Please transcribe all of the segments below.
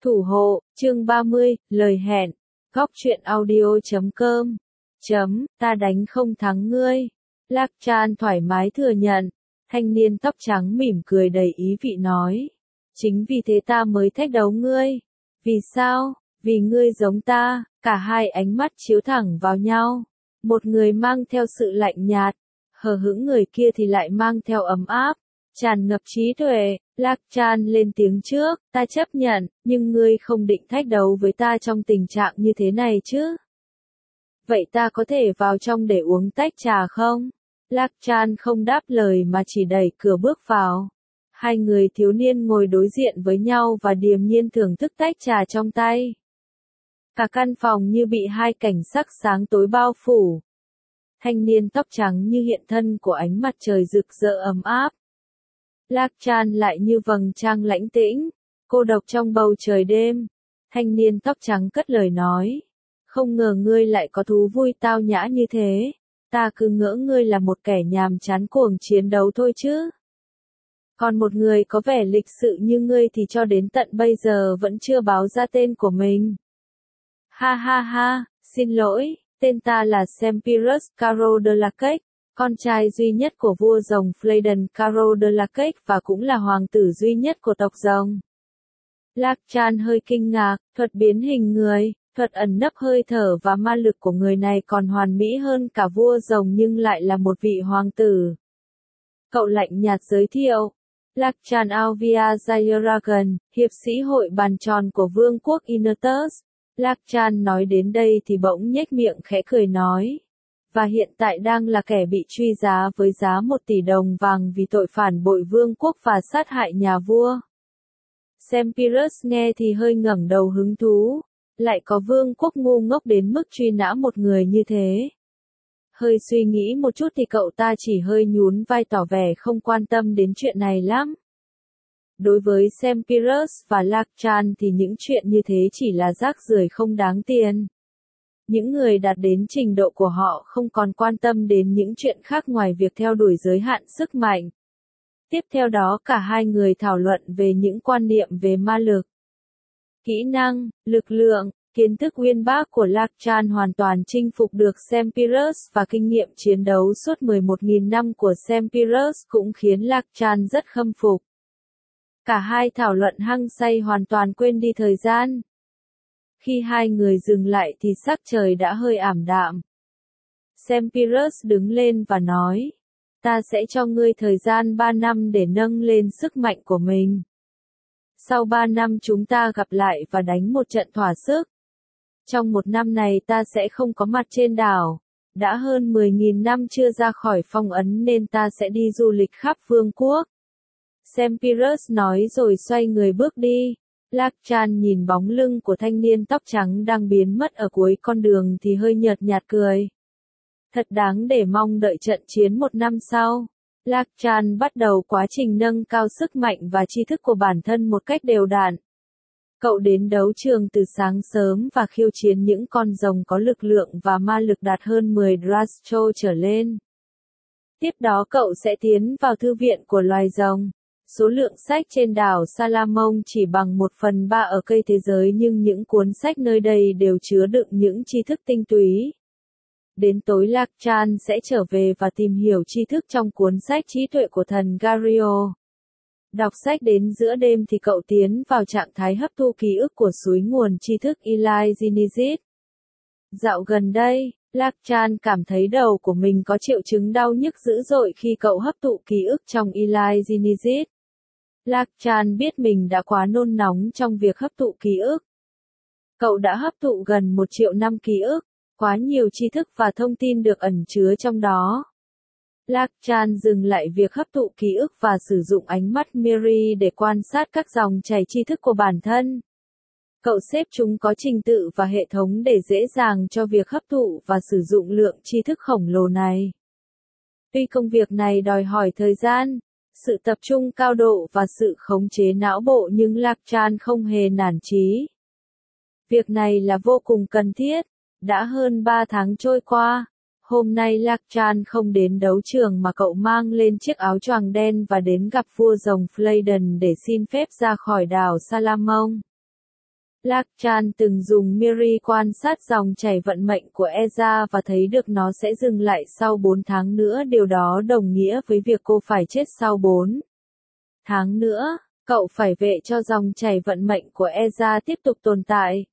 Thủ hộ, chương 30, lời hẹn. Góc truyện audio.com. Ta đánh không thắng ngươi. Lạc Chan thoải mái thừa nhận. Thanh niên tóc trắng mỉm cười đầy ý vị nói. Chính vì thế ta mới thách đấu ngươi. Vì sao? Vì ngươi giống ta. Cả hai ánh mắt chiếu thẳng vào nhau. Một người mang theo sự lạnh nhạt. Hờ hững, người kia thì lại mang theo ấm áp. Tràn ngập trí tuệ. Lạc Chan lên tiếng trước, ta chấp nhận, nhưng ngươi không định thách đấu với ta trong tình trạng như thế này chứ? Vậy ta có thể vào trong để uống tách trà không? Lạc Chan không đáp lời mà chỉ đẩy cửa bước vào. Hai người thiếu niên ngồi đối diện với nhau và điềm nhiên thưởng thức tách trà trong tay. Cả căn phòng như bị hai cảnh sắc sáng tối bao phủ. Thanh niên tóc trắng như hiện thân của ánh mặt trời rực rỡ ấm áp. Lạc Chan lại như vầng trăng lãnh tĩnh, cô độc trong bầu trời đêm. Thanh niên tóc trắng cất lời nói. Không ngờ ngươi lại có thú vui tao nhã như thế. Ta cứ ngỡ ngươi là một kẻ nhàm chán cuồng chiến đấu thôi chứ. Còn một người có vẻ lịch sự như ngươi thì cho đến tận bây giờ vẫn chưa báo ra tên của mình. Ha ha ha, xin lỗi, tên ta là Sempirus Caro de la Cake. Con trai duy nhất của vua rồng Fladen Caro de la Cake và cũng là hoàng tử duy nhất của tộc rồng. Lạc Chan hơi kinh ngạc, thuật biến hình người, thuật ẩn nấp hơi thở và ma lực của người này còn hoàn mỹ hơn cả vua rồng nhưng lại là một vị hoàng tử. Cậu lạnh nhạt giới thiệu. Lạc Chan Alvia Jayaragan, hiệp sĩ hội bàn tròn của vương quốc Inertus. Lạc Chan nói đến đây thì bỗng nhếch miệng khẽ cười nói. Và hiện tại đang là kẻ bị truy giá với giá 1 tỷ đồng vàng vì tội phản bội vương quốc và sát hại nhà vua. Sempirus nghe thì hơi ngẩng đầu hứng thú. Lại có vương quốc ngu ngốc đến mức truy nã một người như thế. Hơi suy nghĩ một chút thì cậu ta chỉ hơi nhún vai tỏ vẻ không quan tâm đến chuyện này lắm. Đối với Sempirus và Lạc Chan thì những chuyện như thế chỉ là rác rưởi không đáng tiền. Những người đạt đến trình độ của họ không còn quan tâm đến những chuyện khác ngoài việc theo đuổi giới hạn sức mạnh. Tiếp theo đó cả hai người thảo luận về những quan niệm về ma lực, kỹ năng, lực lượng, kiến thức uyên bác của Lạc Chan hoàn toàn chinh phục được Sempirus và kinh nghiệm chiến đấu suốt 11.000 năm của Sempirus cũng khiến Lạc Chan rất khâm phục. Cả hai thảo luận hăng say hoàn toàn quên đi thời gian. Khi hai người dừng lại thì sắc trời đã hơi ảm đạm. Sempirus đứng lên và nói, ta sẽ cho ngươi thời gian 3 năm để nâng lên sức mạnh của mình. Sau 3 năm chúng ta gặp lại và đánh một trận thỏa sức. Trong 1 năm này ta sẽ không có mặt trên đảo. Đã hơn 10.000 năm chưa ra khỏi phong ấn nên ta sẽ đi du lịch khắp vương quốc. Sempirus nói rồi xoay người bước đi. Lạc Chan nhìn bóng lưng của thanh niên tóc trắng đang biến mất ở cuối con đường thì hơi nhợt nhạt cười. Thật đáng để mong đợi trận chiến 1 năm sau. Lạc Chan bắt đầu quá trình nâng cao sức mạnh và tri thức của bản thân một cách đều đặn. Cậu đến đấu trường từ sáng sớm và khiêu chiến những con rồng có lực lượng và ma lực đạt hơn 10 Drastro trở lên. Tiếp đó cậu sẽ tiến vào thư viện của loài rồng. Số lượng sách trên đảo Salamon chỉ bằng 1/3 ở cây thế giới nhưng những cuốn sách nơi đây đều chứa đựng những tri thức tinh túy. Đến tối Lạc Chan sẽ trở về và tìm hiểu tri thức trong cuốn sách trí tuệ của thần Gario. Đọc sách đến giữa đêm thì cậu tiến vào trạng thái hấp thu ký ức của suối nguồn tri thức Eli Ginizit. Dạo gần đây, Lạc Chan cảm thấy đầu của mình có triệu chứng đau nhức dữ dội khi cậu hấp thụ ký ức trong Eli Ginizit. Lạc Chan biết mình đã quá nôn nóng trong việc hấp thụ ký ức. Cậu đã hấp thụ gần 1 triệu năm ký ức, quá nhiều tri thức và thông tin được ẩn chứa trong đó. Lạc Chan dừng lại việc hấp thụ ký ức và sử dụng ánh mắt Miri để quan sát các dòng chảy tri thức của bản thân. Cậu xếp chúng có trình tự và hệ thống để dễ dàng cho việc hấp thụ và sử dụng lượng tri thức khổng lồ này. Tuy công việc này đòi hỏi thời gian, sự tập trung cao độ và sự khống chế não bộ nhưng Lạc Chan không hề nản chí. Việc này là vô cùng cần thiết. Đã hơn 3 tháng trôi qua. Hôm nay Lạc Chan không đến đấu trường mà cậu mang lên chiếc áo choàng đen và đến gặp vua rồng Fladen để xin phép ra khỏi đảo Salamon. Lạc Chan từng dùng Miri quan sát dòng chảy vận mệnh của Eza và thấy được nó sẽ dừng lại sau 4 tháng nữa, điều đó đồng nghĩa với việc cô phải chết sau 4 tháng nữa. Cậu phải vệ cho dòng chảy vận mệnh của Eza tiếp tục tồn tại.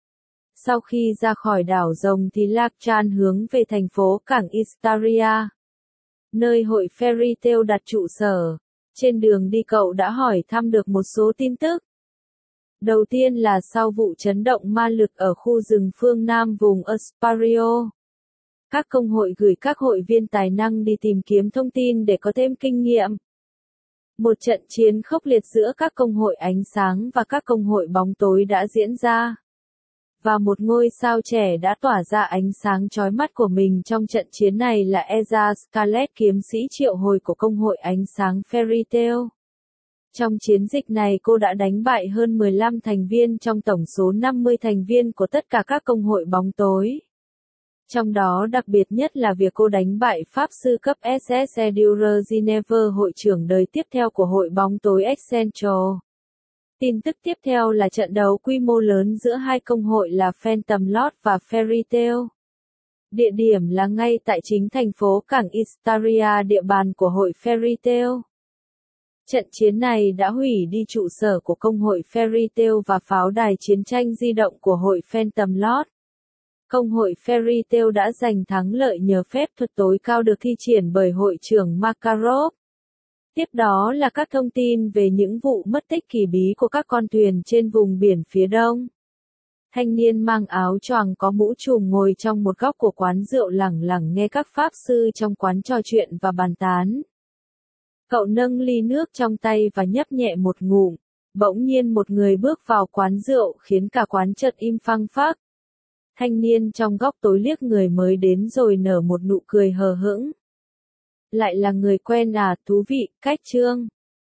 Sau khi ra khỏi đảo rồng thì Lạc Chan hướng về thành phố cảng Istaria, nơi hội Fairy Tail đặt trụ sở. Trên đường đi cậu đã hỏi thăm được một số tin tức. Đầu tiên là sau vụ chấn động ma lực ở khu rừng phương Nam vùng Aspario, các công hội gửi các hội viên tài năng đi tìm kiếm thông tin để có thêm kinh nghiệm. Một trận chiến khốc liệt giữa các công hội ánh sáng và các công hội bóng tối đã diễn ra. Và một ngôi sao trẻ đã tỏa ra ánh sáng chói mắt của mình trong trận chiến này là Eza Scarlet, kiếm sĩ triệu hồi của công hội ánh sáng Fairy Tail. Trong chiến dịch này cô đã đánh bại hơn 15 thành viên trong tổng số 50 thành viên của tất cả các công hội bóng tối. Trong đó đặc biệt nhất là việc cô đánh bại Pháp sư cấp SS Edure Ginever, hội trưởng đời tiếp theo của hội bóng tối Essential. Tin tức tiếp theo là trận đấu quy mô lớn giữa hai công hội là Phantom Lord và Fairy Tail. Địa điểm là ngay tại chính thành phố cảng Istaria, địa bàn của hội Fairy Tail. Trận chiến này đã hủy đi trụ sở của công hội Fairy Tail và pháo đài chiến tranh di động của hội Phantom Lord. Công hội Fairy Tail đã giành thắng lợi nhờ phép thuật tối cao được thi triển bởi hội trưởng Makarov. Tiếp đó là các thông tin về những vụ mất tích kỳ bí của các con thuyền trên vùng biển phía đông. Thanh niên mang áo choàng có mũ trùm ngồi trong một góc của quán rượu lẳng lặng nghe các pháp sư trong quán trò chuyện và bàn tán. Cậu nâng ly nước trong tay và nhấp nhẹ một ngụm. Bỗng nhiên một người bước vào quán rượu khiến cả quán chợt im phăng phắc. Thanh niên trong góc tối liếc người mới đến rồi nở một nụ cười hờ hững. Lại là người quen à, thú vị, Cách Trương.